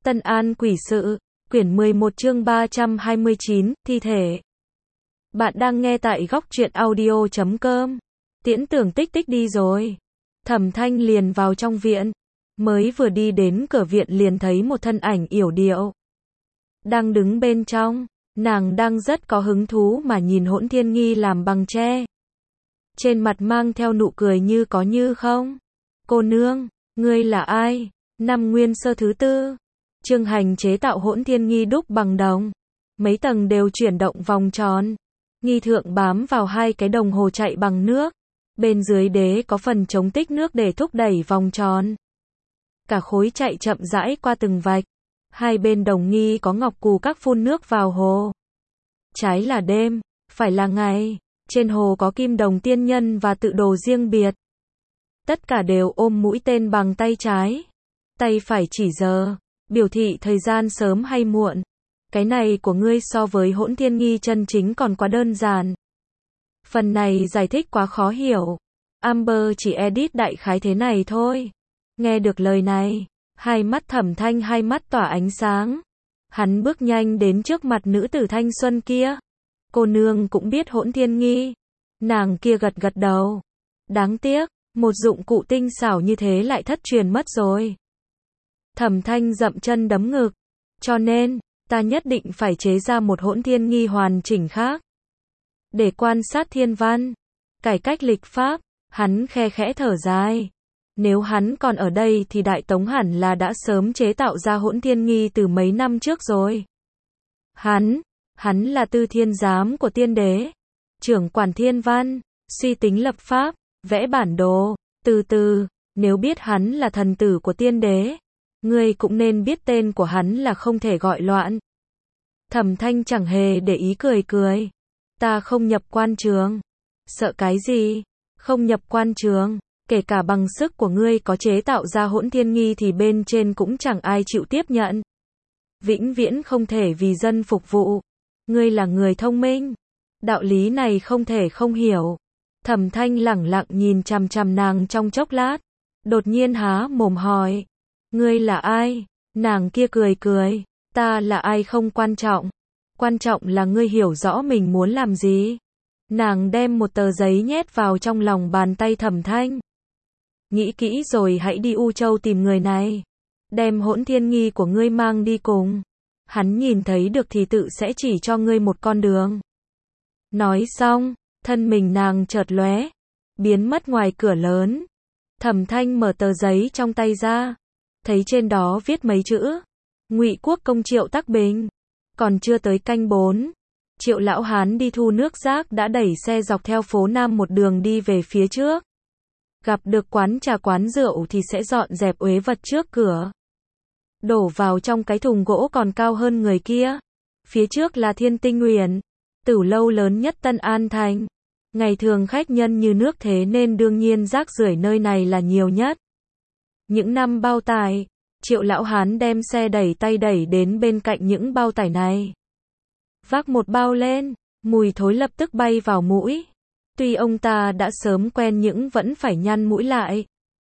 Tân An Quỷ Sự, quyển 11 chương 329, thi thể. Bạn đang nghe tại góc truyện audio.com. Tiễn Tưởng Tích Tích đi rồi. Thẩm Thanh liền vào trong viện. Mới vừa đi đến cửa viện liền thấy một thân ảnh yểu điệu. Đang đứng bên trong. Nàng đang rất có hứng thú mà nhìn Hỗn Thiên Nghi làm bằng tre. Trên mặt mang theo nụ cười như có như không. Cô nương, ngươi là ai? Năm Nguyên Sơ thứ tư. Trương Hành chế tạo Hỗn Thiên Nghi đúc bằng đồng. Mấy tầng đều chuyển động vòng tròn. Nghi thượng bám vào hai cái đồng hồ chạy bằng nước. Bên dưới đế có phần chống tích nước để thúc đẩy vòng tròn. Cả khối chạy chậm rãi qua từng vạch. Hai bên đồng nghi có ngọc cù các phun nước vào hồ. Trái là đêm, phải là ngày. Trên hồ có kim đồng tiên nhân và tự đồ riêng biệt. Tất cả đều ôm mũi tên bằng tay trái. Tay phải chỉ giờ, biểu thị thời gian sớm hay muộn. Cái này của ngươi so với Hỗn Thiên Nghi chân chính còn quá đơn giản. Phần này giải thích quá khó hiểu. Amber chỉ edit đại khái thế này thôi. Nghe được lời này, hai mắt Thẩm Thanh hai mắt tỏa ánh sáng. Hắn bước nhanh đến trước mặt nữ tử thanh xuân kia. Cô nương cũng biết Hỗn Thiên Nghi. Nàng kia gật gật đầu. Đáng tiếc, một dụng cụ tinh xảo như thế lại thất truyền mất rồi. Thẩm Thanh dậm chân đấm ngực. Cho nên, ta nhất định phải chế ra một Hỗn Thiên Nghi hoàn chỉnh khác. Để quan sát thiên văn, cải cách lịch pháp, hắn khe khẽ thở dài. Nếu hắn còn ở đây thì Đại Tống hẳn là đã sớm chế tạo ra Hỗn Thiên Nghi từ mấy năm trước rồi. Hắn là tư thiên giám của tiên đế, trưởng quản thiên văn, suy tính lập pháp, vẽ bản đồ, từ từ, nếu biết hắn là thần tử của tiên đế, ngươi cũng nên biết tên của hắn là không thể gọi loạn. Thẩm Thanh chẳng hề để ý cười cười. Ta không nhập quan trường. Sợ cái gì? Không nhập quan trường, kể cả bằng sức của ngươi có chế tạo ra Hỗn Thiên Nghi thì bên trên cũng chẳng ai chịu tiếp nhận. Vĩnh viễn không thể vì dân phục vụ. Ngươi là người thông minh. Đạo lý này không thể không hiểu. Thẩm Thanh lẳng lặng nhìn chằm chằm nàng trong chốc lát. Đột nhiên há mồm hỏi. Ngươi là ai? Nàng kia cười cười. Ta là ai không quan trọng. Quan trọng là ngươi hiểu rõ mình muốn làm gì. Nàng đem một tờ giấy nhét vào trong lòng bàn tay Thẩm Thanh. Nghĩ kỹ rồi hãy đi U Châu tìm người này. Đem Hỗn Thiên Nghi của ngươi mang đi cùng. Hắn nhìn thấy được thì tự sẽ chỉ cho ngươi một con đường. Nói xong, thân mình nàng chợt lóe, biến mất ngoài cửa lớn. Thẩm Thanh mở tờ giấy trong tay ra, thấy trên đó viết mấy chữ. Ngụy Quốc công Triệu Tắc Bình. Còn chưa tới canh 4, Triệu lão hán đi thu nước rác đã đẩy xe dọc theo phố Nam một đường đi về phía trước. Gặp được quán trà quán rượu thì sẽ dọn dẹp uế vật trước cửa. Đổ vào trong cái thùng gỗ còn cao hơn người kia. Phía trước là Thiên Tinh Uyển, tửu lâu lớn nhất Tân An Thành. Ngày thường khách nhân như nước thế nên đương nhiên rác rưởi nơi này là nhiều nhất. Những năm bao tải, Triệu lão hán đem xe đẩy tay đẩy đến bên cạnh những bao tải này. Vác một bao lên, mùi thối lập tức bay vào mũi. Tuy ông ta đã sớm quen nhưng vẫn phải nhăn mũi lại.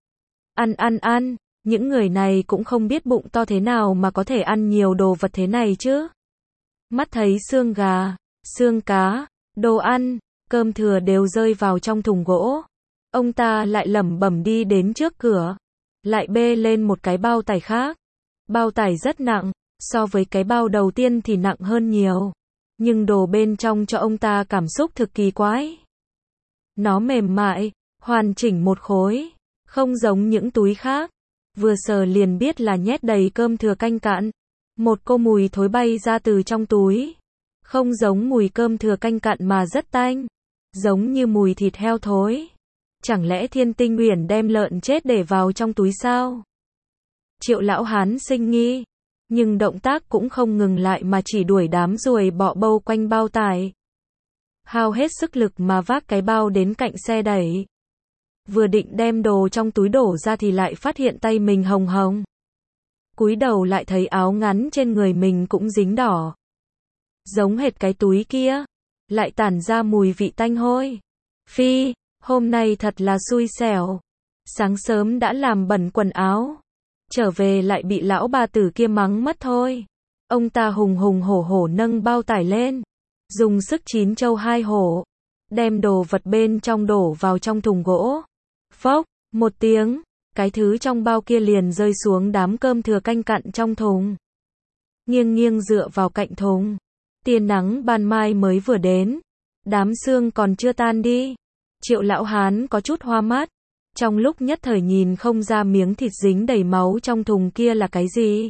Ăn, những người này cũng không biết bụng to thế nào mà có thể ăn nhiều đồ vật thế này chứ. Mắt thấy xương gà, xương cá, đồ ăn, cơm thừa đều rơi vào trong thùng gỗ. Ông ta lại lẩm bẩm đi đến trước cửa. Lại bê lên một cái bao tải khác. Bao tải rất nặng, so với cái bao đầu tiên thì nặng hơn nhiều. Nhưng đồ bên trong cho ông ta cảm xúc thực kỳ quái. Nó mềm mại, hoàn chỉnh một khối, không giống những túi khác. Vừa sờ liền biết là nhét đầy cơm thừa canh cạn. Một cô mùi thối bay ra từ trong túi. Không giống mùi cơm thừa canh cạn mà rất tanh. Giống như mùi thịt heo thối. Chẳng lẽ Thiên Tinh Uyển đem lợn chết để vào trong túi sao? Triệu lão hán sinh nghi, nhưng động tác cũng không ngừng lại mà chỉ đuổi đám ruồi bọ bâu quanh bao tải. Hao hết sức lực mà vác cái bao đến cạnh xe đẩy. Vừa định đem đồ trong túi đổ ra thì lại phát hiện tay mình hồng hồng. Cúi đầu lại thấy áo ngắn trên người mình cũng dính đỏ. Giống hệt cái túi kia, lại tản ra mùi vị tanh hôi. Phi, hôm nay thật là xui xẻo. Sáng sớm đã làm bẩn quần áo. trở về lại bị lão bà tử kia mắng mất thôi. Ông ta hùng hùng hổ hổ nâng bao tải lên, dùng sức 9 trâu 2 hổ, đem đồ vật bên trong đổ vào trong thùng gỗ. Phốc, một tiếng, cái thứ trong bao kia liền rơi xuống đám cơm thừa canh cặn trong thùng. Nghiêng nghiêng dựa vào cạnh thùng. Tia nắng ban mai mới vừa đến, đám sương còn chưa tan đi. Triệu lão hán có chút hoa mắt, trong lúc nhất thời nhìn không ra miếng thịt dính đầy máu trong thùng kia là cái gì.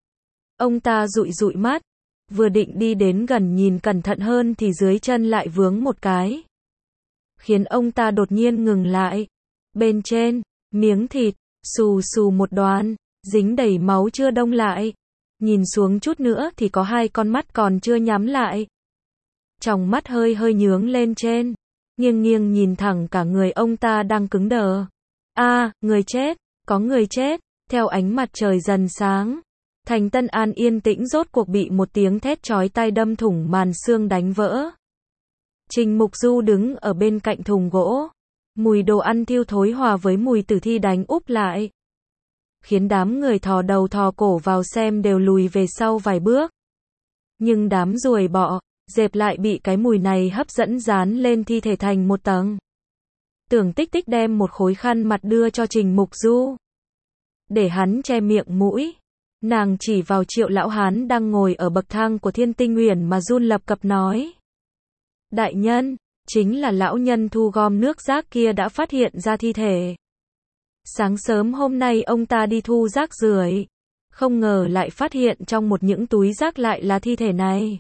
Ông ta dụi dụi mắt, vừa định đi đến gần nhìn cẩn thận hơn thì dưới chân lại vướng một cái, khiến ông ta đột nhiên ngừng lại. Bên trên, miếng thịt, xù xù một đoạn, dính đầy máu chưa đông lại. Nhìn xuống chút nữa thì có 2 con mắt còn chưa nhắm lại. Tròng mắt hơi hơi nhướng lên trên, nghiêng nghiêng nhìn thẳng cả người ông ta đang cứng đờ. Người chết, có người chết. Theo ánh mặt trời dần sáng, thành Tân An yên tĩnh rốt cuộc bị một tiếng thét chói tai đâm thủng màn sương đánh vỡ. Trình Mục Du đứng ở bên cạnh thùng gỗ, mùi đồ ăn thiêu thối hòa với mùi tử thi đánh úp lại, khiến đám người thò đầu thò cổ vào xem đều lùi về sau vài bước. Nhưng đám ruồi bọ, dẹp lại bị cái mùi này hấp dẫn dán lên thi thể thành một tầng. Tưởng Tích Tích đem một khối khăn mặt đưa cho Trình Mục Du, để hắn che miệng mũi. Nàng chỉ vào Triệu lão hán đang ngồi ở bậc thang của Thiên Tinh Uyển mà run lập cập nói: đại nhân, chính là lão nhân thu gom nước rác kia đã phát hiện ra thi thể. Sáng sớm hôm nay ông ta đi thu rác rưởi, không ngờ lại phát hiện trong một những túi rác lại là thi thể này.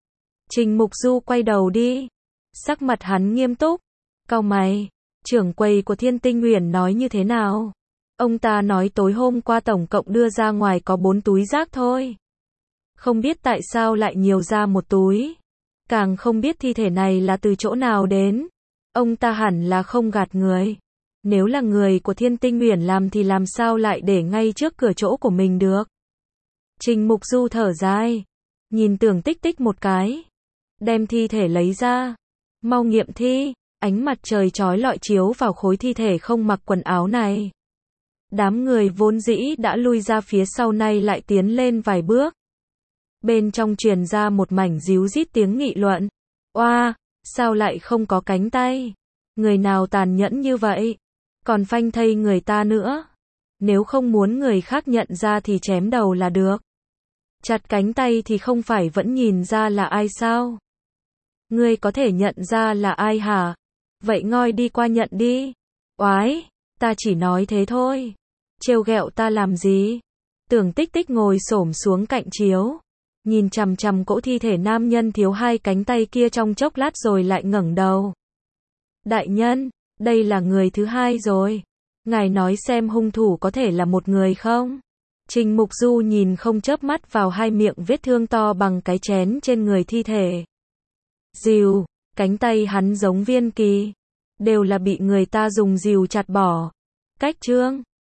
Trình Mục Du quay đầu đi, sắc mặt hắn nghiêm túc, cau mày. Trưởng quầy của Thiên Tinh Uyển nói như thế nào? Ông ta nói tối hôm qua tổng cộng đưa ra ngoài có 4 túi rác thôi. Không biết tại sao lại nhiều ra một túi. Càng không biết thi thể này là từ chỗ nào đến. Ông ta hẳn là không gạt người. Nếu là người của Thiên Tinh Uyển làm thì làm sao lại để ngay trước cửa chỗ của mình được. Trình Mục Du thở dài, nhìn Tưởng Tích Tích một cái, đem thi thể lấy ra. Mau nghiệm thi. Ánh mặt trời chói lọi chiếu vào khối thi thể không mặc quần áo này. Đám người vốn dĩ đã lui ra phía sau nay lại tiến lên vài bước. Bên trong truyền ra một mảnh ríu rít tiếng nghị luận. Oa, sao lại không có cánh tay? Người nào tàn nhẫn như vậy? Còn phanh thây người ta nữa. Nếu không muốn người khác nhận ra thì chém đầu là được. Chặt cánh tay thì không phải vẫn nhìn ra là ai sao? Ngươi có thể nhận ra là ai hả? Vậy ngoi đi qua nhận đi. Oái, ta chỉ nói thế thôi. Trêu ghẹo ta làm gì? Tưởng Tích Tích ngồi xổm xuống cạnh chiếu, nhìn chằm chằm cỗ thi thể nam nhân thiếu 2 cánh tay kia trong chốc lát rồi lại ngẩng đầu. Đại nhân, đây là người thứ 2 rồi. Ngài nói xem hung thủ có thể là một người không? Trình Mục Du nhìn không chớp mắt vào 2 miệng vết thương to bằng cái chén trên người thi thể. Rìu, cánh tay hắn giống viên kỳ, đều là bị người ta dùng rìu chặt bỏ. Cách chương